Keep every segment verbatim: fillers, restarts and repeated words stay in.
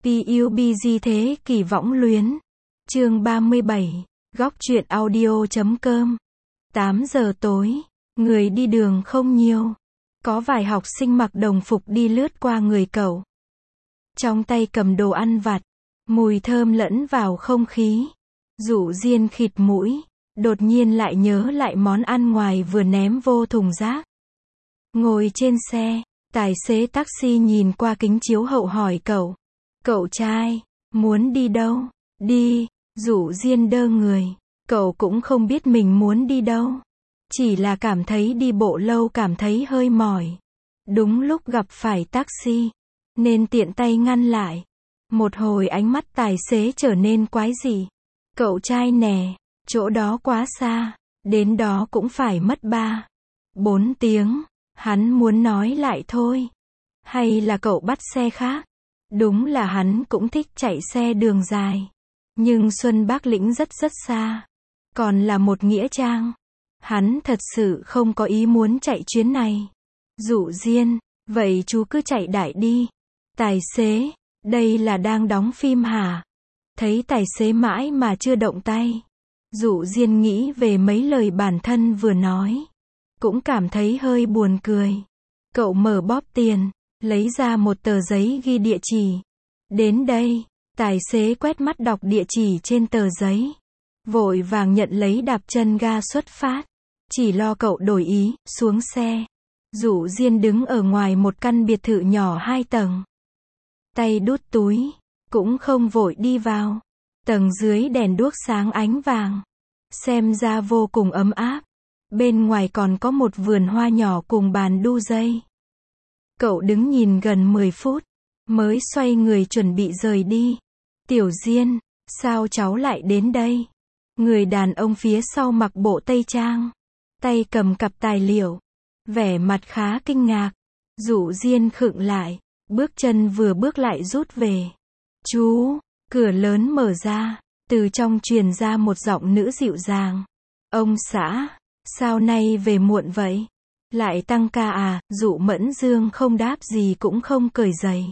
pê u bê giê thế kỷ võng luyến. Chương ba mươi bảy, góc truyện audio chấm com. tám giờ tối, người đi đường không nhiều. Có vài học sinh mặc đồng phục đi lướt qua người cậu. Trong tay cầm đồ ăn vặt, mùi thơm lẫn vào không khí. Dụ Diên khịt mũi, đột nhiên lại nhớ lại món ăn ngoài vừa ném vô thùng rác. Ngồi trên xe, tài xế taxi nhìn qua kính chiếu hậu hỏi cậu. Cậu trai, muốn đi đâu? Đi, Dụ Diên đơ người. Cậu cũng không biết mình muốn đi đâu. Chỉ là cảm thấy đi bộ lâu cảm thấy hơi mỏi. Đúng lúc gặp phải taxi, nên tiện tay ngăn lại. Một hồi ánh mắt tài xế trở nên quái dị. Cậu trai nè, chỗ đó quá xa, đến đó cũng phải mất ba, bốn tiếng. Hắn muốn nói lại thôi. Hay là cậu bắt xe khác? Đúng là hắn cũng thích chạy xe đường dài. Nhưng Xuân Bác Lĩnh rất rất xa. Còn là một nghĩa trang. Hắn thật sự không có ý muốn chạy chuyến này. Dụ Diên, vậy chú cứ chạy đại đi. Tài xế, đây là đang đóng phim hả? Thấy tài xế mãi mà chưa động tay. Dụ Diên nghĩ về mấy lời bản thân vừa nói. Cũng cảm thấy hơi buồn cười. Cậu mở bóp tiền, lấy ra một tờ giấy ghi địa chỉ. Đến đây, tài xế quét mắt đọc địa chỉ trên tờ giấy. Vội vàng nhận lấy đạp chân ga xuất phát. Chỉ lo cậu đổi ý, xuống xe. Dụ Diên đứng ở ngoài một căn biệt thự nhỏ hai tầng. Tay đút túi, cũng không vội đi vào. Tầng dưới đèn đuốc sáng ánh vàng. Xem ra vô cùng ấm áp. Bên ngoài còn có một vườn hoa nhỏ cùng bàn đu dây. Cậu đứng nhìn gần mười phút, mới xoay người chuẩn bị rời đi. Tiểu Diên, sao cháu lại đến đây? Người đàn ông phía sau mặc bộ tây trang, tay cầm cặp tài liệu, vẻ mặt khá kinh ngạc. Dụ Diên khựng lại, bước chân vừa bước lại rút về. Chú, cửa lớn mở ra, từ trong truyền ra một giọng nữ dịu dàng. Ông xã, sao nay về muộn vậy? Lại tăng ca à? Dụ Mẫn Dương không đáp gì cũng không cởi giày.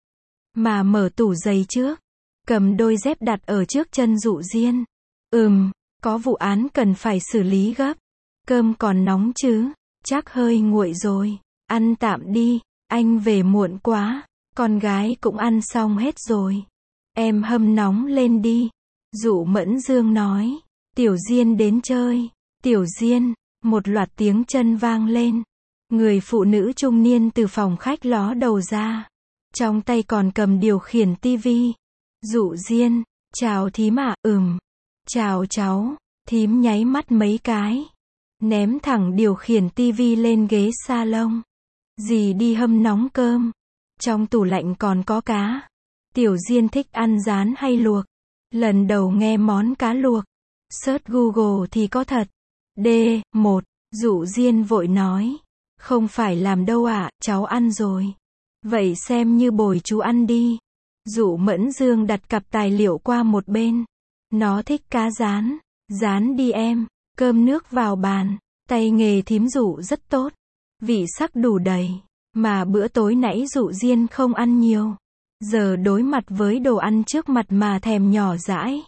Mà mở tủ giày trước, cầm đôi dép đặt ở trước chân Dụ Diên. Ừm, có vụ án cần phải xử lý gấp. Cơm còn nóng chứ? Chắc hơi nguội rồi. Ăn tạm đi, anh về muộn quá. Con gái cũng ăn xong hết rồi. Em hâm nóng lên đi. Dụ Mẫn Dương nói. Tiểu Diên đến chơi. Tiểu Diên, một loạt tiếng chân vang lên. Người phụ nữ trung niên từ phòng khách ló đầu ra. Trong tay còn cầm điều khiển tivi. Dụ Diên, chào thím ạ. Ừm, chào cháu. Thím nháy mắt mấy cái. Ném thẳng điều khiển tivi lên ghế salon. Dì đi hâm nóng cơm. Trong tủ lạnh còn có cá. Tiểu Diên thích ăn rán hay luộc? Lần đầu nghe món cá luộc. Search Google thì có thật. D, một, Dụ Diên vội nói. Không phải làm đâu ạ, cháu ăn rồi. Vậy xem như bồi chú ăn đi. Dụ Mẫn Dương đặt cặp tài liệu qua một bên. Nó thích cá rán. Rán đi em. Cơm nước vào bàn. Tay nghề thím Dụ rất tốt. Vị sắc đủ đầy. Mà bữa tối nãy Dụ Diên không ăn nhiều. Giờ đối mặt với đồ ăn trước mặt mà thèm nhỏ dãi.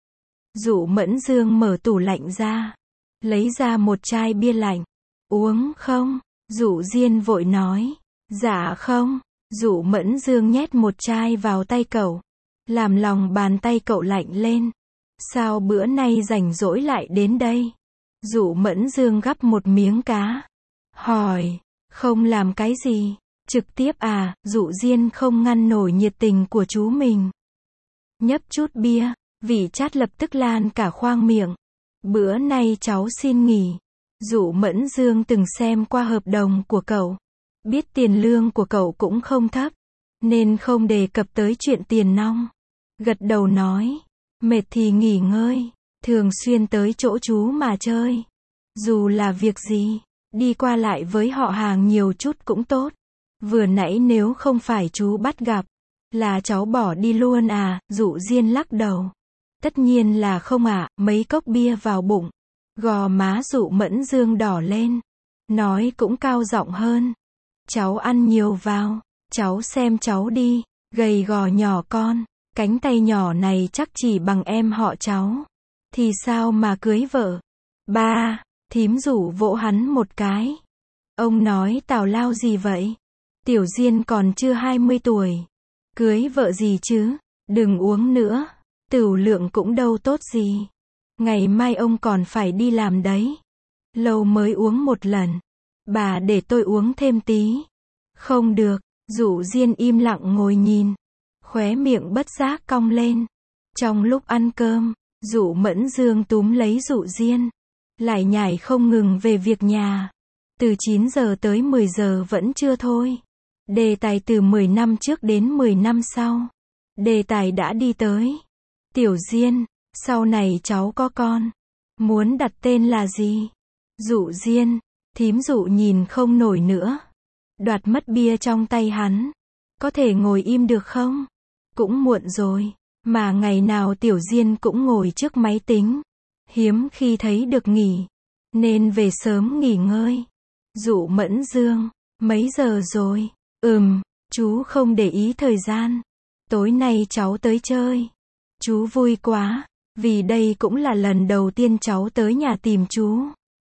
Dụ Mẫn Dương mở tủ lạnh ra. Lấy ra một chai bia lạnh. Uống không? Dụ Diên vội nói. Dạ không. Dụ Mẫn Dương nhét một chai vào tay cậu. Làm lòng bàn tay cậu lạnh lên. Sao bữa nay rảnh rỗi lại đến đây? Dụ Mẫn Dương gắp một miếng cá. Hỏi. Không làm cái gì? Trực tiếp à? Dụ Diên không ngăn nổi nhiệt tình của chú mình. Nhấp chút bia. Vị chát lập tức lan cả khoang miệng. Bữa nay cháu xin nghỉ. Dụ Mẫn Dương từng xem qua hợp đồng của cậu. Biết tiền lương của cậu cũng không thấp. Nên không đề cập tới chuyện tiền nong. Gật đầu nói. Mệt thì nghỉ ngơi. Thường xuyên tới chỗ chú mà chơi. Dù là việc gì, đi qua lại với họ hàng nhiều chút cũng tốt. Vừa nãy nếu không phải chú bắt gặp, là cháu bỏ đi luôn à? Dụ Diên lắc đầu. Tất nhiên là không ạ. Mấy cốc bia vào bụng. Gò má Dụ Mẫn Dương đỏ lên. Nói cũng cao giọng hơn. Cháu ăn nhiều vào. Cháu xem cháu đi. gầy gò nhỏ con, cánh tay nhỏ này chắc chỉ bằng em họ cháu. Thì sao mà cưới vợ? Ba, thím rủ vỗ hắn một cái. Ông nói tào lao gì vậy? Tiểu Diên còn chưa hai mươi tuổi. Cưới vợ gì chứ? Đừng uống nữa. Tửu lượng cũng đâu tốt gì. Ngày mai ông còn phải đi làm đấy. Lâu mới uống một lần. Bà để tôi uống thêm tí. Không được. Dụ Diên im lặng ngồi nhìn. Khóe miệng bất giác cong lên. Trong lúc ăn cơm, Dụ Mẫn Dương túm lấy Dụ Diên. Lại nhảy không ngừng về việc nhà. Từ chín giờ tới mười giờ vẫn chưa thôi. Đề tài từ mười năm trước đến mười năm sau. Đề tài đã đi tới. Tiểu Diên, sau này cháu có con. Muốn đặt tên là gì? Dụ Diên, thím Dụ nhìn không nổi nữa. Đoạt mất bia trong tay hắn. Có thể ngồi im được không? Cũng muộn rồi. Mà ngày nào Tiểu Diên cũng ngồi trước máy tính. Hiếm khi thấy được nghỉ. Nên về sớm nghỉ ngơi. Dụ Mẫn Dương, mấy giờ rồi? Ừm, chú không để ý thời gian. Tối nay cháu tới chơi. Chú vui quá, vì đây cũng là lần đầu tiên cháu tới nhà tìm chú.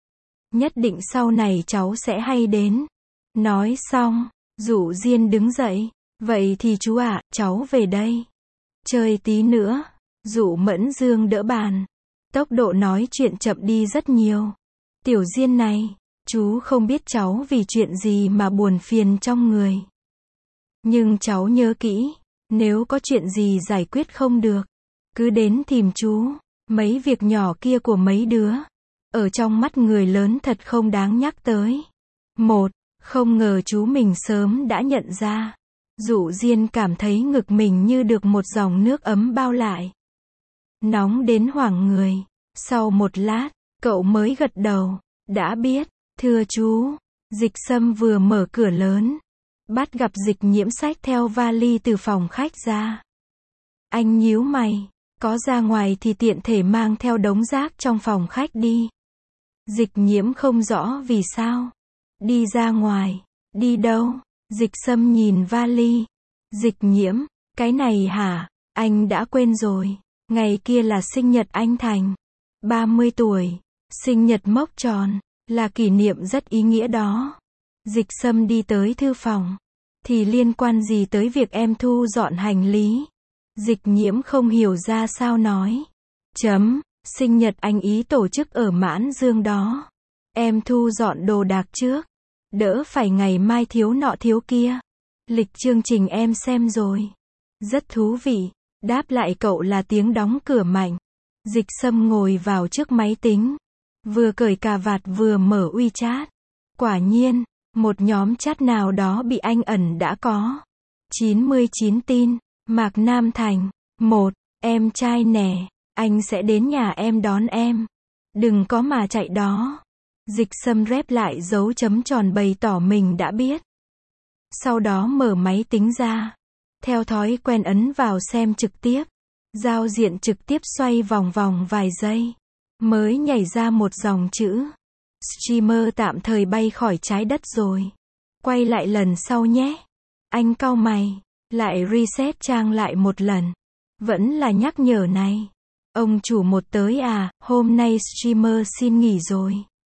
Nhất định sau này cháu sẽ hay đến. Nói xong, Dụ Diên đứng dậy. Vậy thì chú ạ, à, cháu về đây. Chơi tí nữa. Dụ Mẫn Dương đỡ bàn. Tốc độ nói chuyện chậm đi rất nhiều. Tiểu Diên này, chú không biết cháu vì chuyện gì mà buồn phiền trong người. Nhưng cháu nhớ kỹ, nếu có chuyện gì giải quyết không được, cứ đến tìm chú. Mấy việc nhỏ kia của mấy đứa, ở trong mắt người lớn thật không đáng nhắc tới. Một, không ngờ chú mình sớm đã nhận ra. Dụ Diên cảm thấy ngực mình như được một dòng nước ấm bao lại. Nóng đến hoảng người. Sau một lát, cậu mới gật đầu. Đã biết, thưa chú. Dịch Sâm vừa mở cửa lớn. Bắt gặp Dịch Nhiễm xách theo vali từ phòng khách ra. Anh nhíu mày. Có ra ngoài thì tiện thể mang theo đống rác trong phòng khách đi. Dịch Nhiễm không rõ vì sao. Đi ra ngoài. Đi đâu? Dịch Sâm nhìn vali. Dịch Nhiễm, cái này hả? Anh đã quên rồi. Ngày kia là sinh nhật anh Thành. ba mươi tuổi. Sinh nhật mốc tròn. Là kỷ niệm rất ý nghĩa đó. Dịch Sâm đi tới thư phòng. Thì liên quan gì tới việc em thu dọn hành lý? Dịch Nhiễm không hiểu ra sao nói. Chấm, sinh nhật anh ý tổ chức ở Mãn Dương đó. Em thu dọn đồ đạc trước. Đỡ phải ngày mai thiếu nọ thiếu kia. Lịch chương trình em xem rồi. Rất thú vị. Đáp lại cậu là tiếng đóng cửa mạnh. Dịch Sâm ngồi vào trước máy tính. Vừa cởi cà vạt vừa mở WeChat. Quả nhiên, một nhóm chat nào đó bị anh ẩn đã có. chín mươi chín tin. Mạc Nam Thành. Một, em trai nè. Anh sẽ đến nhà em đón em. Đừng có mà chạy đó. Dịch Sâm rep lại dấu chấm tròn bày tỏ mình đã biết. Sau đó mở máy tính ra. Theo thói quen ấn vào xem trực tiếp. Giao diện trực tiếp xoay vòng vòng vài giây. Mới nhảy ra một dòng chữ. Streamer tạm thời bay khỏi trái đất rồi. Quay lại lần sau nhé. Anh cau mày. Lại reset trang lại một lần. Vẫn là nhắc nhở này. Ông chủ một tới à, hôm nay streamer xin nghỉ rồi.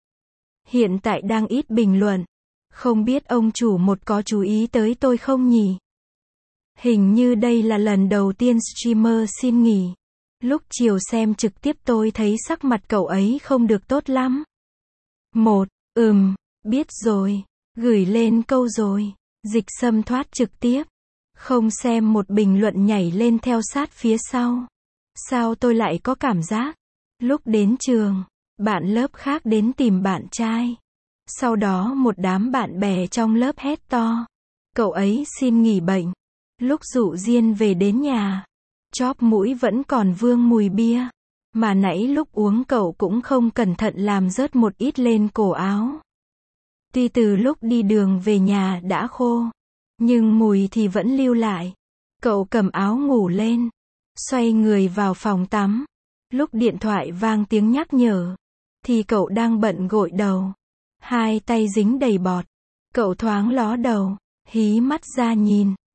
Hiện tại đang ít bình luận. Không biết ông chủ một có chú ý tới tôi không nhỉ? Hình như đây là lần đầu tiên streamer xin nghỉ. Lúc chiều xem trực tiếp tôi thấy sắc mặt cậu ấy không được tốt lắm. Một, ừm, biết rồi. Gửi lên câu rồi. Dịch Sâm thoát trực tiếp. Không xem một bình luận nhảy lên theo sát phía sau. Sao tôi lại có cảm giác? Lúc đến trường, bạn lớp khác đến tìm bạn trai. Sau đó một đám bạn bè trong lớp hét to. Cậu ấy xin nghỉ bệnh. Lúc Dụ Diên về đến nhà, chóp mũi vẫn còn vương mùi bia. Mà nãy lúc uống cậu cũng không cẩn thận làm rớt một ít lên cổ áo. Tuy từ lúc đi đường về nhà đã khô, nhưng mùi thì vẫn lưu lại. Cậu cầm áo ngủ lên, xoay người vào phòng tắm. Lúc điện thoại vang tiếng nhắc nhở, thì cậu đang bận gội đầu. Hai tay dính đầy bọt. Cậu thoáng ló đầu, hí mắt ra nhìn.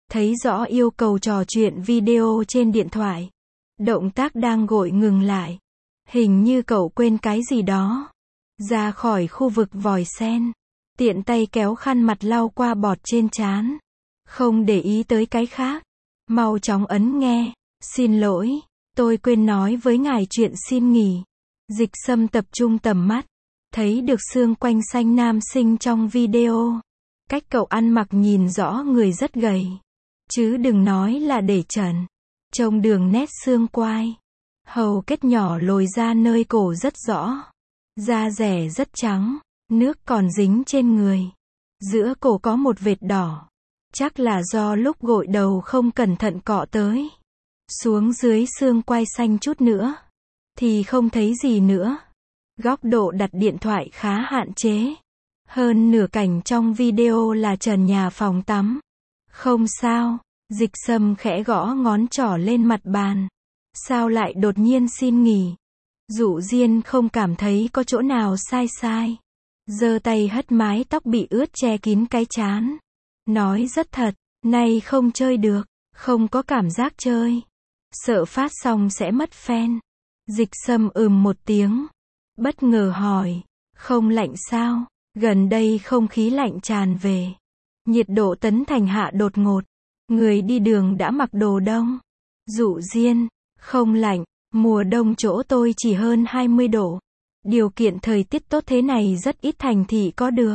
thấy rõ yêu cầu trò chuyện video trên điện thoại. Động tác đang gội ngừng lại. Hình như cậu quên cái gì đó. Ra khỏi khu vực vòi sen. Tiện tay kéo khăn mặt lau qua bọt trên trán. Không để ý tới cái khác. Mau chóng ấn nghe. Xin lỗi, tôi quên nói với ngài chuyện xin nghỉ. Dịch Sâm tập trung tầm mắt. Thấy được xương quanh xanh nam sinh trong video. Cách cậu ăn mặc nhìn rõ người rất gầy. Chứ đừng nói là để trần. Trông đường nét xương quai. Hầu kết nhỏ lồi ra nơi cổ rất rõ. Da rẻ rất trắng. Nước còn dính trên người. Giữa cổ có một vệt đỏ. Chắc là do lúc gội đầu không cẩn thận cọ tới. Xuống dưới xương quai xanh chút nữa. Thì không thấy gì nữa. Góc độ đặt điện thoại khá hạn chế. Hơn nửa cảnh trong video là trần nhà phòng tắm. Không sao. Dịch Sâm khẽ gõ ngón trỏ lên mặt bàn. Sao lại đột nhiên xin nghỉ? Dụ Diên không cảm thấy có chỗ nào sai sai. Giơ tay hất mái tóc bị ướt che kín cái trán. Nói rất thật, nay không chơi được, không có cảm giác chơi. Sợ phát xong sẽ mất fan. Dịch Sâm ừm một tiếng. Bất ngờ hỏi, không lạnh sao? Gần đây không khí lạnh tràn về. Nhiệt độ Tấn Thành hạ đột ngột. Người đi đường đã mặc đồ đông. Dụ Diên, không lạnh, mùa đông chỗ tôi chỉ hơn hai mươi độ. Điều kiện thời tiết tốt thế này rất ít thành thị có được.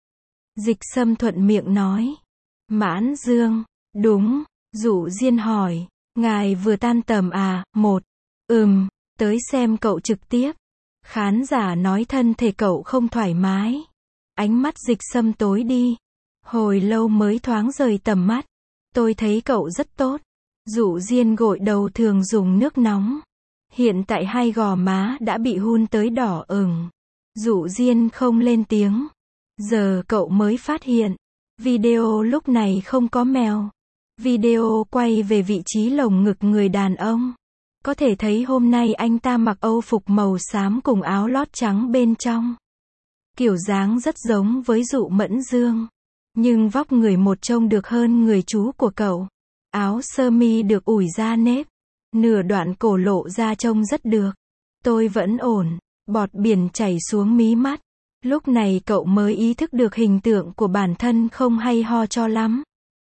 Dịch Sâm thuận miệng nói. Mãn Dương, đúng. Dụ Diên hỏi, ngài vừa tan tầm à? Một, ừm, tới xem cậu trực tiếp. Khán giả nói thân thể cậu không thoải mái. Ánh mắt Dịch Sâm tối đi. Hồi lâu mới thoáng rời tầm mắt. Tôi thấy cậu rất tốt. Dụ Diên gội đầu thường dùng nước nóng. Hiện tại hai gò má đã bị hun tới đỏ ửng. Dụ Diên không lên tiếng. Giờ cậu mới phát hiện. Video lúc này không có mèo. Video quay về vị trí lồng ngực người đàn ông. Có thể thấy hôm nay anh ta mặc âu phục màu xám cùng áo lót trắng bên trong. Kiểu dáng rất giống với Dụ Mẫn Dương. Nhưng vóc người một trông được hơn người chú của cậu. Áo sơ mi được ủi ra nếp. Nửa đoạn cổ lộ ra trông rất được. Tôi vẫn ổn. Bọt biển chảy xuống mí mắt. Lúc này cậu mới ý thức được hình tượng của bản thân không hay ho cho lắm.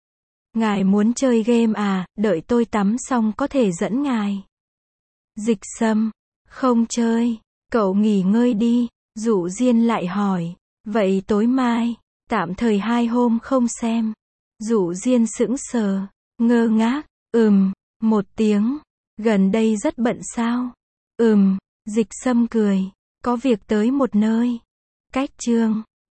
Ngài muốn chơi game à? Đợi tôi tắm xong có thể dẫn ngài. Dịch Sâm, không chơi. Cậu nghỉ ngơi đi. Dụ Diên lại hỏi. Vậy tối mai, tạm thời hai hôm không xem. Dụ Diên sững sờ, ngơ ngác. Ừm, một tiếng. Gần đây rất bận sao? Ừm, Dịch Sâm cười. Có việc tới một nơi. Cách chương